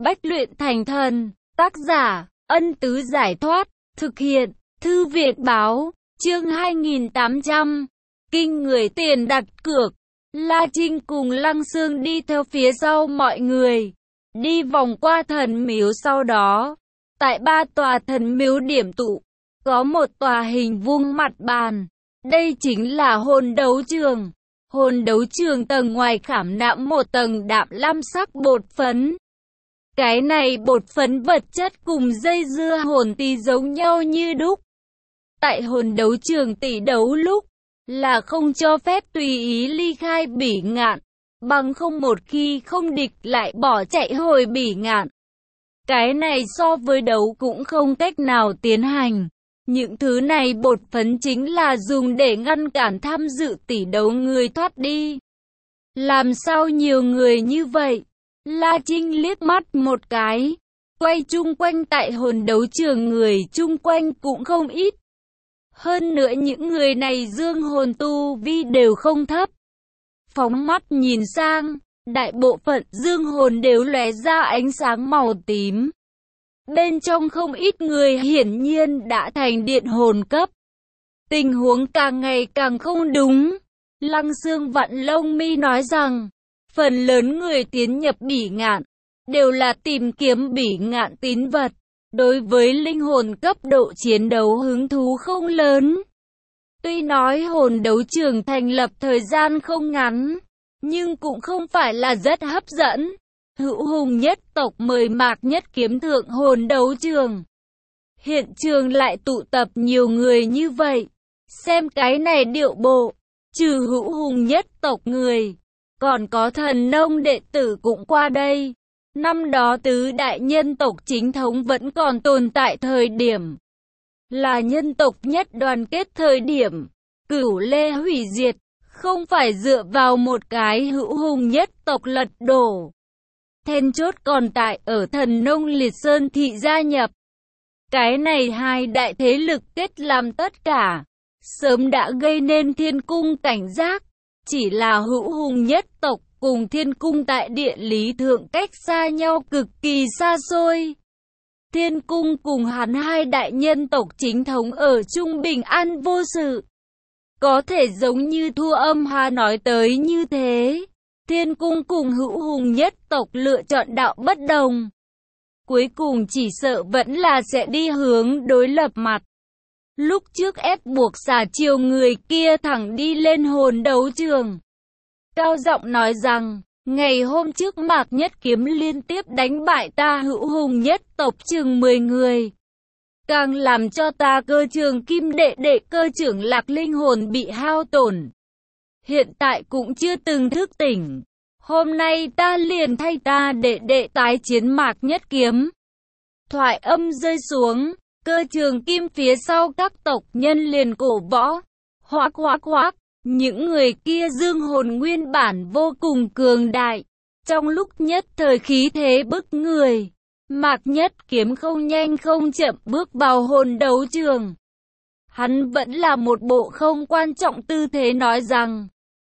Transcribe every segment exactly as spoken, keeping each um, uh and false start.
Bách luyện thành thần. Tác giả, Ân Tứ Giải Thoát. Thực hiện, Thư Việt Báo. Chương hai nghìn tám trăm. Kinh người tiền đặt cược. La Trinh cùng Lăng Xương đi theo phía sau mọi người. Đi vòng qua thần miếu, sau đó, tại ba tòa thần miếu điểm tụ, có một tòa hình vuông mặt bàn. Đây chính là hồn đấu trường. Hồn đấu trường tầng ngoài khảm nạm một tầng đạm lam sắc bột phấn. Cái này bột phấn vật chất cùng dây dưa hồn tí giống nhau như đúc. Tại hồn đấu trường tỷ đấu lúc, là không cho phép tùy ý ly khai Bỉ Ngạn, bằng không một khi không địch lại bỏ chạy hồi Bỉ Ngạn. Cái này so với đấu cũng không cách nào tiến hành. Những thứ này bột phấn chính là dùng để ngăn cản tham dự tỷ đấu người thoát đi. Làm sao nhiều người như vậy? La Trinh liếc mắt một cái, quay chung quanh tại hồn đấu trường, người chung quanh cũng không ít. Hơn nữa những người này dương hồn tu vi đều không thấp. Phóng mắt nhìn sang, đại bộ phận dương hồn đều lóe ra ánh sáng màu tím. Bên trong không ít người hiển nhiên đã thành điện hồn cấp. Tình huống càng ngày càng không đúng. Lăng Xương vặn lông mi nói rằng, phần lớn người tiến nhập Bỉ Ngạn đều là tìm kiếm Bỉ Ngạn tín vật. Đối với linh hồn cấp độ chiến đấu hứng thú không lớn. Tuy nói hồn đấu trường thành lập thời gian không ngắn, nhưng cũng không phải là rất hấp dẫn. Hữu Hùng nhất tộc mời Mạc Nhất Kiếm thượng hồn đấu trường. Hiện trường lại tụ tập nhiều người như vậy. Xem cái này điệu bộ, trừ Hữu Hùng nhất tộc người, còn có thần nông đệ tử cũng qua đây. Năm đó tứ đại nhân tộc chính thống vẫn còn tồn tại thời điểm, là nhân tộc nhất đoàn kết thời điểm, Cửu Lê hủy diệt, không phải dựa vào một cái Hữu Hùng nhất tộc lật đổ. Then chốt còn tại ở thần nông liệt sơn thị gia nhập. Cái này hai đại thế lực kết làm tất cả, sớm đã gây nên thiên cung cảnh giác. Chỉ là Hữu Hùng nhất tộc cùng thiên cung tại địa lý thượng cách xa nhau cực kỳ xa xôi. Thiên cung cùng hắn hai đại nhân tộc chính thống ở chung bình an vô sự. Có thể giống như Thu Âm Hà nói tới như thế. Thiên cung cùng Hữu Hùng nhất tộc lựa chọn đạo bất đồng. Cuối cùng chỉ sợ vẫn là sẽ đi hướng đối lập mặt. Lúc trước ép buộc xà chiều người kia thẳng đi lên hồn đấu trường. Cao giọng nói rằng, ngày hôm trước Mạc Nhất Kiếm liên tiếp đánh bại ta Hữu Hùng nhất tộc chừng mười người. Càng làm cho ta cơ trường kim đệ đệ cơ trưởng lạc linh hồn bị hao tổn. Hiện tại cũng chưa từng thức tỉnh. Hôm nay ta liền thay ta đệ đệ tái chiến Mạc Nhất Kiếm. Thoại âm rơi xuống, cơ trường kim phía sau các tộc nhân liền cổ võ. Hoác hoác hoác. Những người kia dương hồn nguyên bản vô cùng cường đại. Trong lúc nhất thời khí thế bức người, Mạc Nhất Kiếm không nhanh không chậm bước vào hồn đấu trường. Hắn vẫn là một bộ không quan trọng tư thế nói rằng,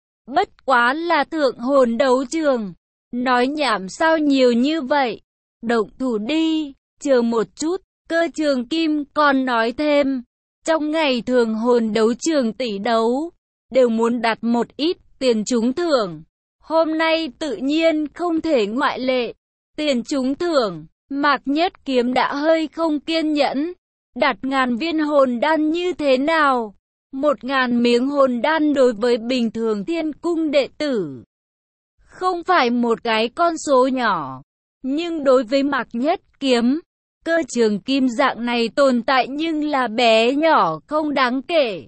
bất quá là thượng hồn đấu trường. Nói nhảm sao nhiều như vậy? Động thủ đi, chờ một chút. Cơ trường kim còn nói thêm, trong ngày thường hồn đấu trường tỷ đấu, đều muốn đặt một ít tiền trúng thưởng. Hôm nay tự nhiên không thể ngoại lệ. Tiền trúng thưởng, Mạc Nhất Kiếm đã hơi không kiên nhẫn. Đặt ngàn viên hồn đan như thế nào? Một ngàn miếng hồn đan đối với bình thường thiên cung đệ tử, không phải một cái con số nhỏ. Nhưng đối với Mạc Nhất Kiếm, cơ trường kim dạng này tồn tại nhưng là bé nhỏ không đáng kể.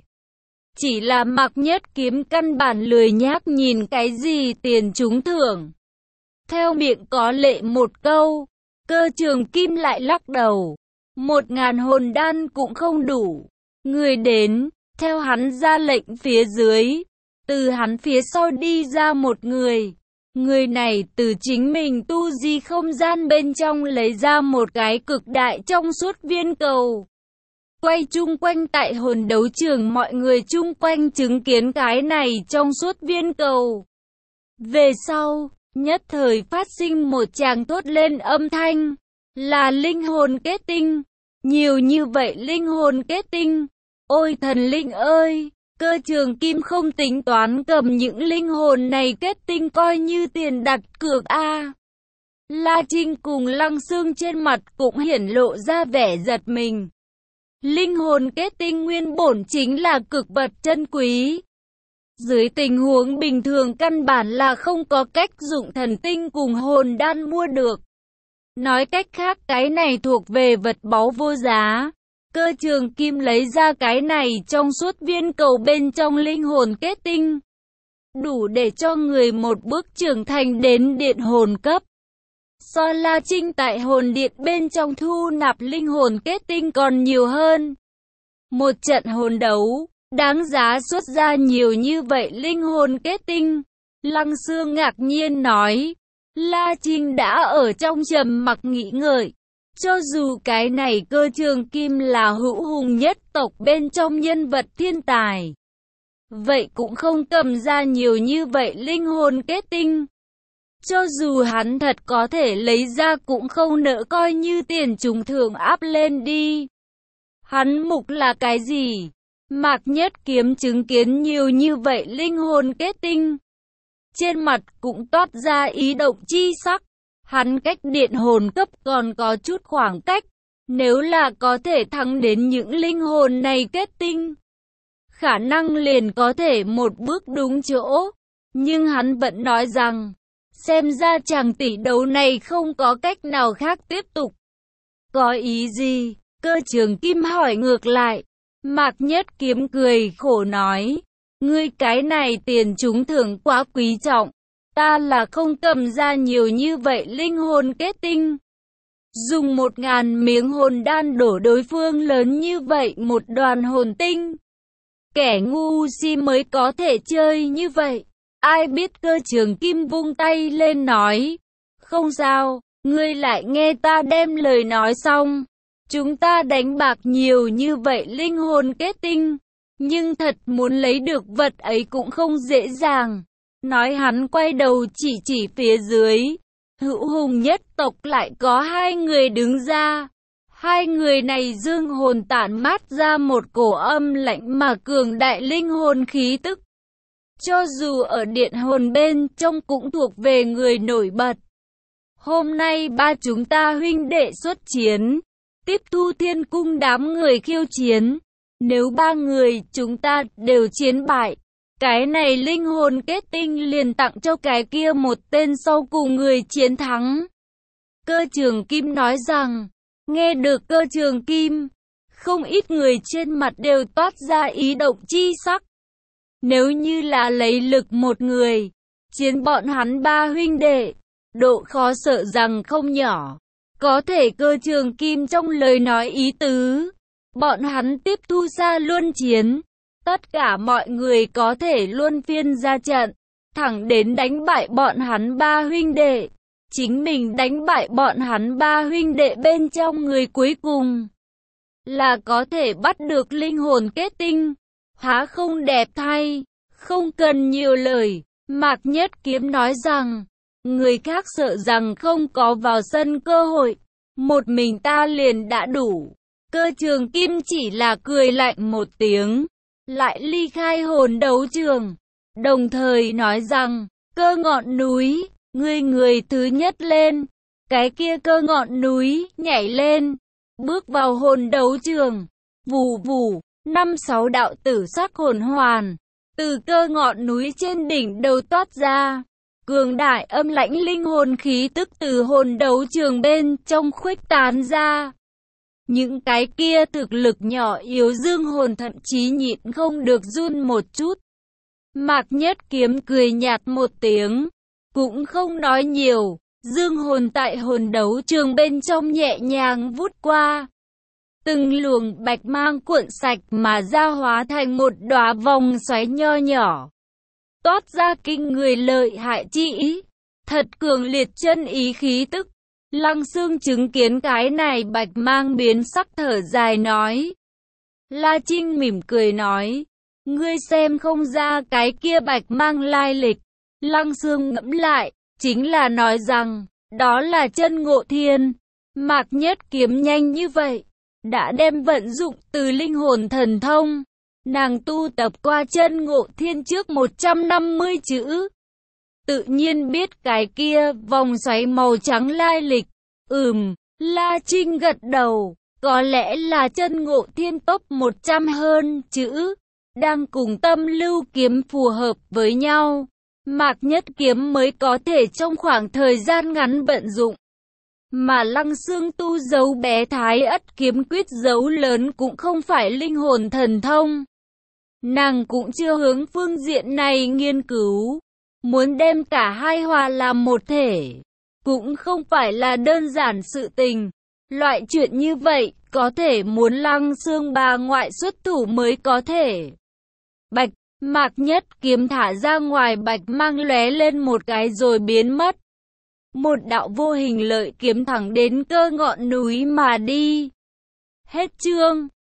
Chỉ là Mạc Nhất Kiếm căn bản lười nhác nhìn cái gì tiền trúng thưởng. Theo miệng có lệ một câu, cơ trường kim lại lắc đầu. Một ngàn hồn đan cũng không đủ. Người đến, theo hắn ra lệnh phía dưới. Từ hắn phía sau đi ra một người. Người này từ chính mình tu di không gian bên trong lấy ra một cái cực đại trong suốt viên cầu. Quay chung quanh tại hồn đấu trường, mọi người chung quanh chứng kiến cái này trong suốt viên cầu. Về sau, Nhất thời phát sinh một tràng thốt lên âm thanh, là linh hồn kết tinh. Nhiều như vậy linh hồn kết tinh. Ôi thần linh ơi! Cơ Trường Kim không tính toán cầm những linh hồn này kết tinh coi như tiền đặt cược a. À. La Trinh cùng Lăng Xương trên mặt cũng hiển lộ ra vẻ giật mình. Linh hồn kết tinh nguyên bổn chính là cực vật chân quý. Dưới tình huống bình thường căn bản là không có cách dụng thần tinh cùng hồn đan mua được. Nói cách khác cái này thuộc về vật báu vô giá. Cơ Trường Kim lấy ra cái này trong suốt viên cầu bên trong linh hồn kết tinh. Đủ để cho người một bước trưởng thành đến điện hồn cấp. So La Trinh tại hồn điện bên trong thu nạp linh hồn kết tinh còn nhiều hơn. Một trận hồn đấu, đáng giá xuất ra nhiều như vậy linh hồn kết tinh. Lăng Xương ngạc nhiên nói. La Trinh đã ở trong trầm mặc nghĩ ngợi. Cho dù cái này Cơ Trường Kim là hữu hùng nhất tộc bên trong nhân vật thiên tài, vậy cũng không cầm ra nhiều như vậy linh hồn kết tinh. Cho dù hắn thật có thể lấy ra cũng không nỡ coi như tiền trùng thưởng áp lên đi. Hắn mục là cái gì? Mạc Nhất Kiếm chứng kiến nhiều như vậy linh hồn kết tinh. Trên mặt cũng toát ra ý động chi sắc. Hắn cách điện hồn cấp còn có chút khoảng cách. Nếu là có thể thắng đến những linh hồn này kết tinh, khả năng liền có thể một bước đúng chỗ. Nhưng hắn vẫn nói rằng, xem ra chàng tỷ đấu này không có cách nào khác tiếp tục. Có ý gì? Cơ Trường Kim hỏi ngược lại. Mạc Nhất Kiếm cười khổ nói, ngươi cái này tiền trúng thưởng quá quý trọng. Ta là không cầm ra nhiều như vậy linh hồn kết tinh. Dùng một ngàn miếng hồn đan đổ đối phương lớn như vậy một đoàn hồn tinh. Kẻ ngu si mới có thể chơi như vậy. Ai biết Cơ Trường Kim vung tay lên nói. Không sao, ngươi lại nghe ta đem lời nói xong. Chúng ta đánh bạc nhiều như vậy linh hồn kết tinh. Nhưng thật muốn lấy được vật ấy cũng không dễ dàng. Nói hắn quay đầu chỉ chỉ phía dưới. Hữu hùng nhất tộc lại có hai người đứng ra. Hai người này dương hồn tản mát ra một cổ âm lạnh mà cường đại linh hồn khí tức. Cho dù ở điện hồn bên trong cũng thuộc về người nổi bật. Hôm nay ba chúng ta huynh đệ xuất chiến. Tiếp thu thiên cung đám người khiêu chiến. Nếu ba người chúng ta đều chiến bại, cái này linh hồn kết tinh liền tặng cho cái kia một tên sau cùng người chiến thắng. Cơ Trường Kim nói rằng, nghe được Cơ Trường Kim, không ít người trên mặt đều toát ra ý động chi sắc. Nếu như là lấy lực một người, chiến bọn hắn ba huynh đệ, độ khó sợ rằng không nhỏ. Có thể Cơ Trường Kim trong lời nói ý tứ, bọn hắn tiếp thu ra luân chiến. Tất cả mọi người có thể luân phiên ra trận, thẳng đến đánh bại bọn hắn ba huynh đệ. Chính mình đánh bại bọn hắn ba huynh đệ bên trong người cuối cùng, là có thể bắt được linh hồn kết tinh. Há không đẹp thay, không cần nhiều lời. Mạc Nhất Kiếm nói rằng, người khác sợ rằng không có vào sân cơ hội, một mình ta liền đã đủ. Cơ Trường Kim chỉ là cười lạnh một tiếng, lại ly khai hồn đấu trường, đồng thời nói rằng, Cơ ngọn núi, ngươi người thứ nhất lên. Cái kia Cơ ngọn núi nhảy lên, bước vào hồn đấu trường, vù vù, năm sáu đạo tử sắc hồn hoàn từ Cơ ngọn núi trên đỉnh đầu toát ra. Cường đại âm lãnh linh hồn khí tức từ hồn đấu trường bên trong khuếch tán ra. Những cái kia thực lực nhỏ yếu dương hồn thậm chí nhịn không được run một chút. Mạc Nhất Kiếm cười nhạt một tiếng, cũng không nói nhiều. Dương hồn tại hồn đấu trường bên trong nhẹ nhàng vút qua. Từng luồng bạch mang cuộn sạch mà ra hóa thành một đóa vòng xoáy nho nhỏ. Toát ra kinh người lợi hại chi ý. Thật cường liệt chân ý khí tức. Lăng Xương chứng kiến cái này bạch mang biến sắc thở dài nói. La Trinh mỉm cười nói. Ngươi xem không ra cái kia bạch mang lai lịch. Lăng Xương ngẫm lại. chính là nói rằng, đó là chân Ngộ Thiên. Mạc Nhất Kiếm nhanh như vậy, đã đem vận dụng từ linh hồn thần thông. Nàng tu tập qua chân Ngộ Thiên trước một trăm năm mươi chữ. Tự nhiên biết cái kia vòng xoáy màu trắng lai lịch. Ừm, La Trinh gật đầu, có lẽ là chân Ngộ Thiên top một trăm hơn chữ, đang cùng tâm lưu kiếm phù hợp với nhau. Mạc Nhất Kiếm mới có thể trong khoảng thời gian ngắn vận dụng. Mà Lăng Xương tu dấu bé Thái Ất kiếm quyết dấu lớn cũng không phải linh hồn thần thông. Nàng cũng chưa hướng phương diện này nghiên cứu. Muốn đem cả hai hòa làm một thể, cũng không phải là đơn giản sự tình. Loại chuyện như vậy, có thể muốn Lăng Xương bà ngoại xuất thủ mới có thể. Bạch, Mạc Nhất Kiếm thả ra ngoài bạch mang lóe lên một cái rồi biến mất. Một đạo vô hình lợi kiếm thẳng đến cơ ngọn núi mà đi. Hết chương.